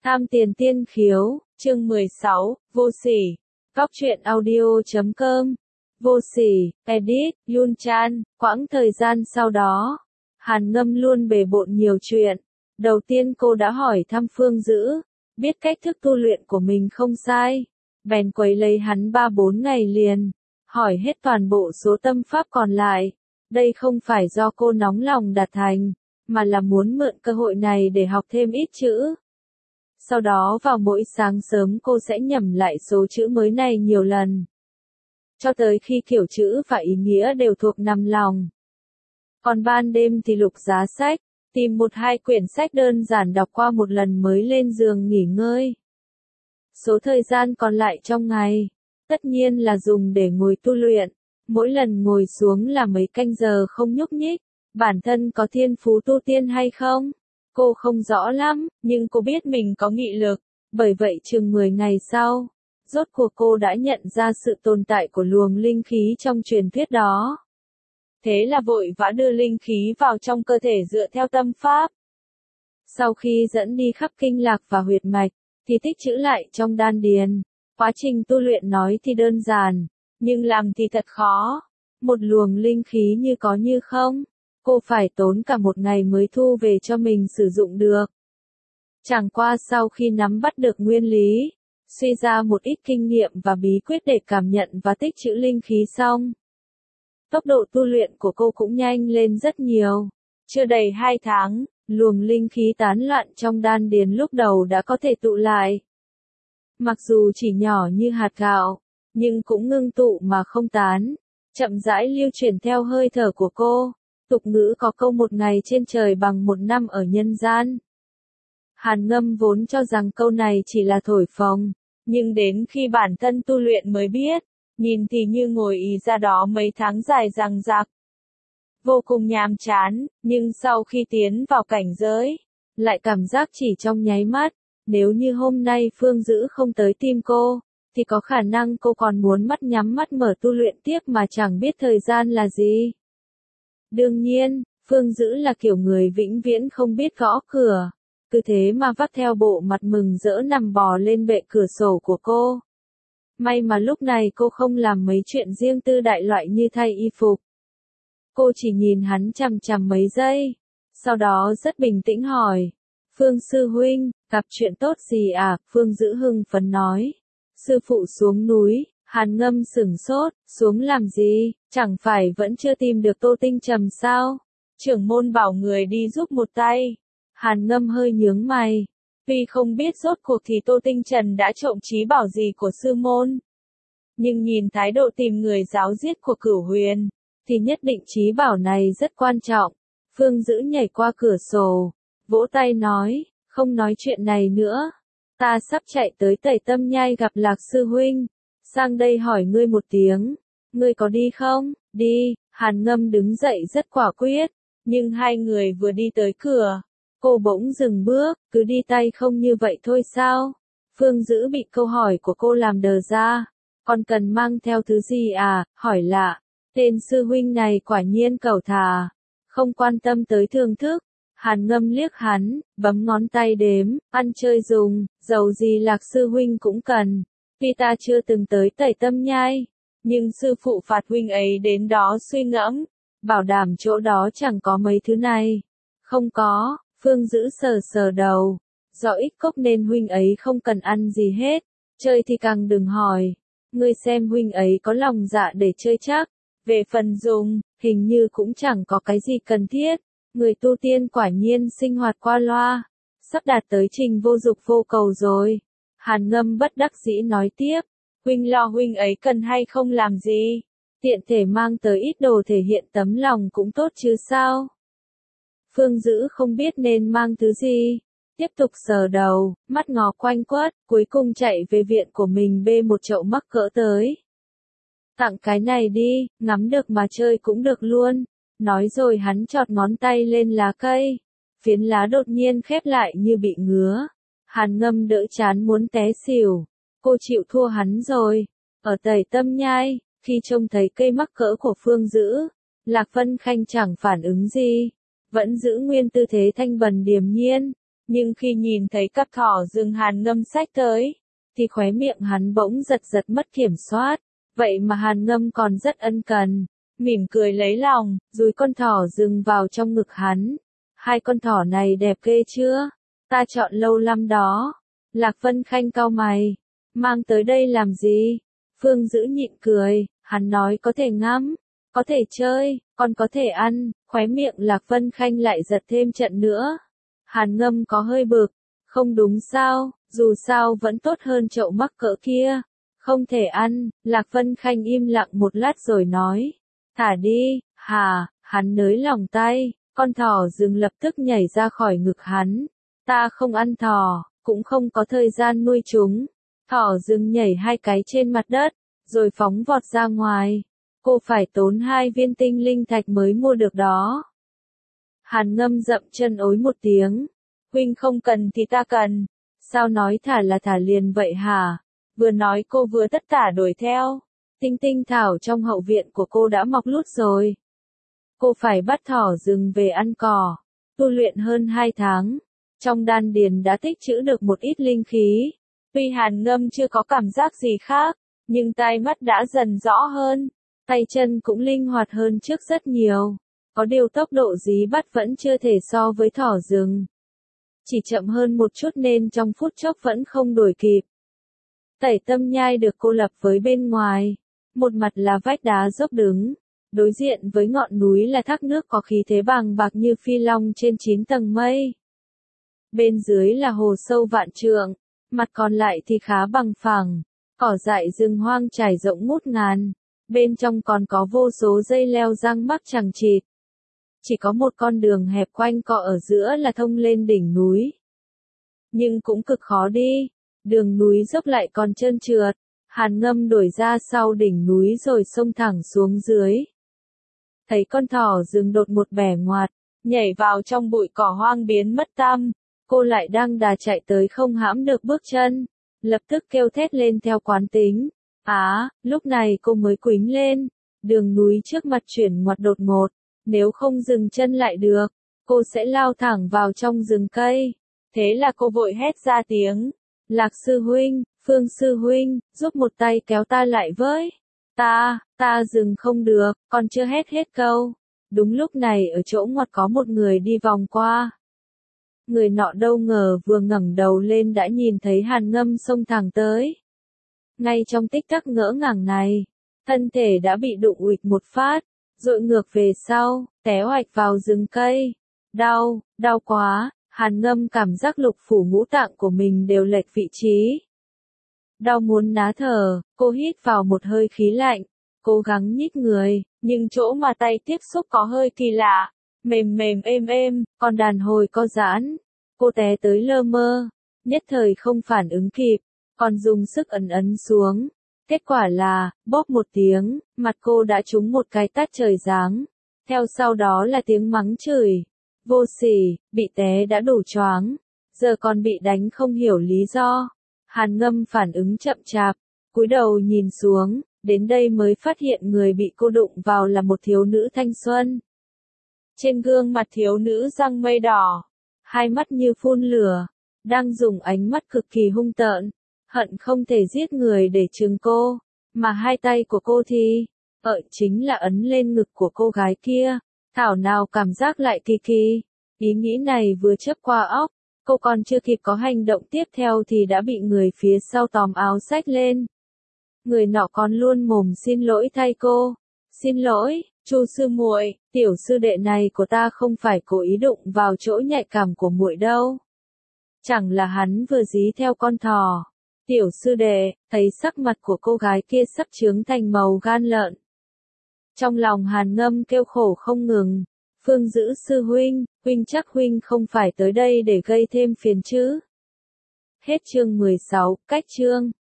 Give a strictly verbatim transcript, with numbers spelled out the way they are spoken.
Tham tiền tiên khiếu, chương mười sáu, vô sỉ. Góc truyện audio chấm com. Vô sỉ, edit, Yun Chan. Quãng thời gian sau đó, Hàn Ngâm luôn bề bộn nhiều chuyện. Đầu tiên cô đã hỏi thăm Phương Dữ, biết cách thức tu luyện của mình không sai, bèn quấy lấy hắn ba bốn ngày liền, hỏi hết toàn bộ số tâm pháp còn lại. Đây không phải do cô nóng lòng đạt thành, mà là muốn mượn cơ hội này để học thêm ít chữ. Sau đó vào mỗi sáng sớm cô sẽ nhẩm lại số chữ mới này nhiều lần, cho tới khi kiểu chữ và ý nghĩa đều thuộc nằm lòng. Còn ban đêm thì lục giá sách, tìm một hai quyển sách đơn giản đọc qua một lần mới lên giường nghỉ ngơi. Số thời gian còn lại trong ngày, tất nhiên là dùng để ngồi tu luyện. Mỗi lần ngồi xuống là mấy canh giờ không nhúc nhích. Bản thân có thiên phú tu tiên hay không? Cô không rõ lắm, nhưng cô biết mình có nghị lực. Bởi vậy chừng mười ngày sau, rốt cuộc cô đã nhận ra sự tồn tại của luồng linh khí trong truyền thuyết đó. Thế là vội vã đưa linh khí vào trong cơ thể dựa theo tâm pháp. Sau khi dẫn đi khắp kinh lạc và huyệt mạch, thì tích trữ lại trong đan điền. Quá trình tu luyện nói thì đơn giản, nhưng làm thì thật khó. Một luồng linh khí như có như không, cô phải tốn cả một ngày mới thu về cho mình sử dụng được. Chẳng qua sau khi nắm bắt được nguyên lý, suy ra một ít kinh nghiệm và bí quyết để cảm nhận và tích trữ linh khí xong, tốc độ tu luyện của cô cũng nhanh lên rất nhiều. Chưa đầy hai tháng, luồng linh khí tán loạn trong đan điền lúc đầu đã có thể tụ lại. Mặc dù chỉ nhỏ như hạt gạo, nhưng cũng ngưng tụ mà không tán, chậm rãi lưu chuyển theo hơi thở của cô. Tục ngữ có câu một ngày trên trời bằng một năm ở nhân gian. Hàn Ngâm vốn cho rằng câu này chỉ là thổi phồng, nhưng đến khi bản thân tu luyện mới biết, nhìn thì như ngồi ì ra đó mấy tháng dài dằng dặc, vô cùng nhàm chán, nhưng sau khi tiến vào cảnh giới, lại cảm giác chỉ trong nháy mắt. Nếu như hôm nay Phương Dữ không tới tìm cô, thì có khả năng cô còn muốn mắt nhắm mắt mở tu luyện tiếp mà chẳng biết thời gian là gì. Đương nhiên, Phương Dữ là kiểu người vĩnh viễn không biết gõ cửa, cứ thế mà vắt theo bộ mặt mừng rỡ nằm bò lên bệ cửa sổ của cô. May mà lúc này cô không làm mấy chuyện riêng tư đại loại như thay y phục. Cô chỉ nhìn hắn chằm chằm mấy giây, sau đó rất bình tĩnh hỏi, Phương sư huynh, gặp chuyện tốt gì à? Phương Dữ hưng phấn nói, sư phụ xuống núi. Hàn Ngâm sửng sốt, xuống làm gì, chẳng phải vẫn chưa tìm được Tô Tinh Trầm sao? Trưởng môn bảo người đi giúp một tay. Hàn Ngâm hơi nhướng mày, tuy không biết rốt cuộc thì Tô Tinh Trần đã trộm trí bảo gì của sư môn, nhưng nhìn thái độ tìm người giáo giết của Cửu Huyền, thì nhất định trí bảo này rất quan trọng. Phương Dữ nhảy qua cửa sổ, vỗ tay nói, không nói chuyện này nữa, ta sắp chạy tới Tẩy Tâm Nhai gặp Lạc sư huynh. Sang đây hỏi ngươi một tiếng, ngươi có đi không? Đi. Hàn Ngâm đứng dậy rất quả quyết, nhưng hai người vừa đi tới cửa, cô bỗng dừng bước, cứ đi tay không như vậy thôi sao? Phương Dữ bị câu hỏi của cô làm đờ ra, còn cần mang theo thứ gì à? Hỏi lạ, tên sư huynh này quả nhiên cẩu thả, không quan tâm tới thưởng thức. Hàn Ngâm liếc hắn, bấm ngón tay đếm, ăn chơi dùng, dầu gì Lạc sư huynh cũng cần. Tuy ta chưa từng tới Tẩy Tâm Nhai, nhưng sư phụ phạt huynh ấy đến đó suy ngẫm, bảo đảm chỗ đó chẳng có mấy thứ này. Không có. Phương Dữ sờ sờ đầu, do ít cốc nên huynh ấy không cần ăn gì hết, chơi thì càng đừng hỏi. Ngươi xem huynh ấy có lòng dạ để chơi chắc, về phần dùng, hình như cũng chẳng có cái gì cần thiết. Người tu tiên quả nhiên sinh hoạt qua loa, sắp đạt tới trình vô dục vô cầu rồi. Hàn Ngâm bất đắc dĩ nói tiếp, huynh lo huynh ấy cần hay không làm gì, tiện thể mang tới ít đồ thể hiện tấm lòng cũng tốt chứ sao. Phương Dữ không biết nên mang thứ gì, tiếp tục sờ đầu, mắt ngó quanh quất, cuối cùng chạy về viện của mình bê một chậu mắc cỡ tới. Tặng cái này đi, ngắm được mà chơi cũng được luôn. Nói rồi hắn chọt ngón tay lên lá cây, phiến lá đột nhiên khép lại như bị ngứa. Hàn Ngâm đỡ chán muốn té xỉu, cô chịu thua hắn rồi. Ở Tẩy Tâm Nhai, khi trông thấy cây mắc cỡ của Phương Dữ, Lạc Vân Khanh chẳng phản ứng gì, vẫn giữ nguyên tư thế thanh bần điềm nhiên. Nhưng khi nhìn thấy cặp thỏ rừng Hàn Ngâm xách tới, thì khóe miệng hắn bỗng giật giật mất kiểm soát. Vậy mà Hàn Ngâm còn rất ân cần, mỉm cười lấy lòng, dúi con thỏ rừng vào trong ngực hắn. Hai con thỏ này đẹp ghê chưa? Ta chọn lâu lắm đó. Lạc Vân Khanh cau mày. Mang tới đây làm gì? Phương Dữ nhịn cười, hắn nói có thể ngắm, có thể chơi, còn có thể ăn. Khóe miệng Lạc Vân Khanh lại giật thêm trận nữa. Hàn Ngâm có hơi bực. Không đúng sao, dù sao vẫn tốt hơn chậu mắc cỡ kia. Không thể ăn. Lạc Vân Khanh im lặng một lát rồi nói. Thả đi. Hà, hắn nới lỏng tay. Con thỏ rừng lập tức nhảy ra khỏi ngực hắn. Ta không ăn thỏ, cũng không có thời gian nuôi chúng. Thỏ rừng nhảy hai cái trên mặt đất, rồi phóng vọt ra ngoài. Cô phải tốn hai viên tinh linh thạch mới mua được đó. Hàn Ngâm dậm chân ối một tiếng. Huynh không cần thì ta cần. Sao nói thả là thả liền vậy hả? Vừa nói cô vừa tất tả đuổi theo. Tinh tinh thảo trong hậu viện của cô đã mọc lút rồi. Cô phải bắt thỏ rừng về ăn cỏ. Tu luyện hơn hai tháng. Trong đan điền đã tích trữ được một ít linh khí. Tuy Hàn Ngâm chưa có cảm giác gì khác, nhưng tai mắt đã dần rõ hơn. Tay chân cũng linh hoạt hơn trước rất nhiều. Có điều tốc độ dí bắt vẫn chưa thể so với thỏ rừng. Chỉ chậm hơn một chút nên trong phút chốc vẫn không đuổi kịp. Tẩy Tâm Nhai được cô lập với bên ngoài. Một mặt là vách đá dốc đứng. Đối diện với ngọn núi là thác nước có khí thế bàng bạc như phi long trên chín tầng mây. Bên dưới là hồ sâu vạn trượng. Mặt còn lại thì khá bằng phẳng. Cỏ dại rừng hoang trải rộng ngút ngàn. Bên trong còn có vô số dây leo răng mắc chằng chịt. Chỉ có một con đường hẹp quanh co ở giữa là thông lên đỉnh núi. Nhưng cũng cực khó đi. Đường núi dốc lại còn trơn trượt. Hàn Ngâm đổi ra sau đỉnh núi rồi xông thẳng xuống dưới. Thấy con thỏ rừng đột một bẻ ngoặt, nhảy vào trong bụi cỏ hoang biến mất tăm. Cô lại đang đà chạy tới không hãm được bước chân. Lập tức kêu thét lên theo quán tính. Á, lúc này cô mới quĩnh lên. Đường núi trước mặt chuyển ngoặt đột ngột. Nếu không dừng chân lại được, cô sẽ lao thẳng vào trong rừng cây. Thế là cô vội hét ra tiếng. Lạc sư huynh, Phương sư huynh, giúp một tay kéo ta lại với. Ta, ta dừng không được, còn chưa hét hết câu. Đúng lúc này ở chỗ ngoặt có một người đi vòng qua. Người nọ đâu ngờ vừa ngẩng đầu lên đã nhìn thấy Hàn Ngâm xông thẳng tới. Ngay trong tích tắc ngỡ ngàng này, thân thể đã bị đụng uịch một phát, dội ngược về sau, té oạch vào rừng cây. Đau, đau quá, Hàn Ngâm cảm giác lục phủ ngũ tạng của mình đều lệch vị trí. Đau muốn ná thở, cô hít vào một hơi khí lạnh, cố gắng nhích người, nhưng chỗ mà tay tiếp xúc có hơi kỳ lạ, mềm mềm êm êm, còn đàn hồi co giãn. Cô té tới lơ mơ, nhất thời không phản ứng kịp, còn dùng sức ấn ấn xuống. Kết quả là, bóp một tiếng, mặt cô đã trúng một cái tát trời giáng. Theo sau đó là tiếng mắng chửi. Vô sỉ, bị té đã đủ choáng, giờ còn bị đánh không hiểu lý do. Hàn Ngâm phản ứng chậm chạp, cúi đầu nhìn xuống, đến đây mới phát hiện người bị cô đụng vào là một thiếu nữ thanh xuân. Trên gương mặt thiếu nữ răng mây đỏ, hai mắt như phun lửa, đang dùng ánh mắt cực kỳ hung tợn, hận không thể giết người để trừng cô, mà hai tay của cô thì, ở chính là ấn lên ngực của cô gái kia. Thảo nào cảm giác lại kỳ kỳ. Ý nghĩ này vừa chớp qua óc, cô còn chưa kịp có hành động tiếp theo thì đã bị người phía sau tóm áo xách lên. Người nọ còn luôn mồm xin lỗi thay cô. Xin lỗi, Chu sư muội, tiểu sư đệ này của ta không phải cố ý đụng vào chỗ nhạy cảm của muội đâu. Chẳng là hắn vừa dí theo con thỏ. Tiểu sư đệ, thấy sắc mặt của cô gái kia sắp chướng thành màu gan lợn. Trong lòng Hàn Ngâm kêu khổ không ngừng. Phương Dữ sư huynh, huynh chắc huynh không phải tới đây để gây thêm phiền chứ. Hết chương mười sáu, cách chương.